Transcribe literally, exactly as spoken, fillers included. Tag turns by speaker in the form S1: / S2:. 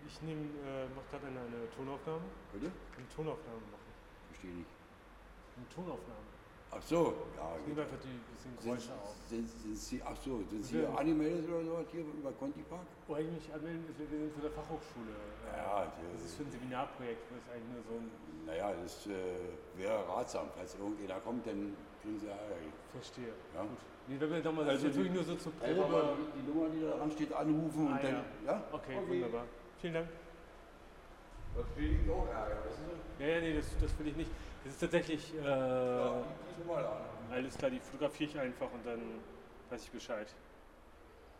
S1: ich nehme, äh, mache gerade eine, eine Tonaufnahme.
S2: Bitte?
S1: Eine Tonaufnahme machen.
S2: Verstehe nicht.
S1: Eine Tonaufnahme.
S2: Ach so, ja.
S1: Ich nehme einfach die bisschen Geräusche auf.
S2: Sind, sind Sie, ach so, sind Sie
S1: Ja.
S2: angemeldet oder so hier über Contipark?
S1: Wo ich mich anmelden, wir sind von der Fachhochschule.
S2: Ja,
S1: das ist für ein Seminarprojekt, das ist eigentlich nur so ein.
S2: Naja, das äh, wäre ratsam. Falls irgendjemand kommt, dann kriegen Sie Ärger.
S1: Verstehe.
S2: Ja.
S1: Gut. Nee, wenn wir nochmal, das
S2: Also
S1: ist natürlich nur so zur
S2: Einfach
S1: Probe.
S2: mal die, die Nummer, die da dran steht, anrufen
S1: Ah,
S2: und dann.
S1: ja.
S2: Ja?
S1: Okay, wunderbar. Vielen Dank.
S2: Das kriege ich auch Ärger, wissen Sie?
S1: Ja, ja, nee, das, das will ich nicht. Das ist tatsächlich. Äh,
S2: Ja, die Nummer da.
S1: Alles klar, die fotografiere ich einfach und dann weiß ich Bescheid.